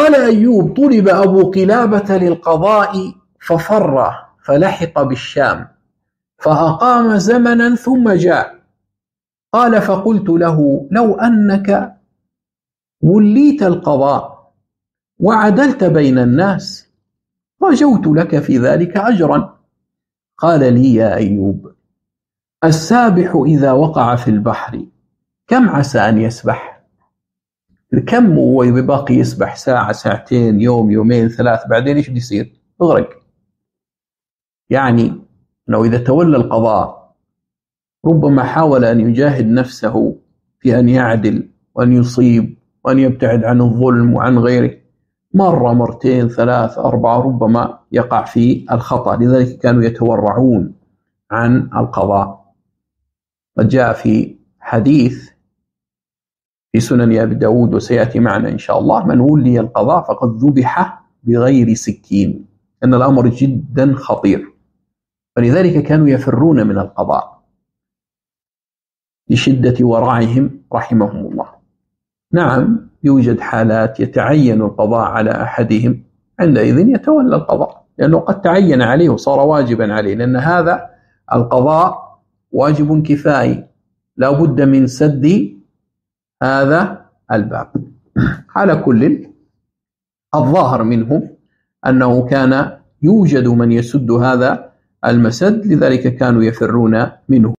قال أيوب: طلب أبو قلابة للقضاء ففر فلحق بالشام فأقام زمنا ثم جاء. قال: فقلت له: لو أنك وليت القضاء وعدلت بين الناس رجوت لك في ذلك أجرا. قال لي: يا أيوب، السابح إذا وقع في البحر كم عسى أن يسبح؟ كم هو باقي يسبح؟ ساعة، ساعتين، يوم، يومين، ثلاث، بعدين إيش بيصير؟ يغرق. يعني أنه إذا تولى القضاء ربما حاول أن يجاهد نفسه في أن يعدل وأن يصيب وأن يبتعد عن الظلم وعن غيره، مرة، مرتين، ثلاث، أربعة، ربما يقع في الخطأ. لذلك كانوا يتورعون عن القضاء. قد جاء في حديث في سنن أبي داود وسيأتي معنا إن شاء الله: من ولي القضاء فقد ذبح بغير سكين، أن الأمر جدا خطير. فلذلك كانوا يفرون من القضاء لشدة ورعهم رحمهم الله. نعم، يوجد حالات يتعين القضاء على أحدهم، عندئذ يتولى القضاء لأنه قد تعين عليه وصار واجبا عليه، لأن هذا القضاء واجب كفائي لا بد من سد هذا الباب. على كل، الظاهر منه أنه كان يوجد من يسد هذا المسد، لذلك كانوا يفرون منه.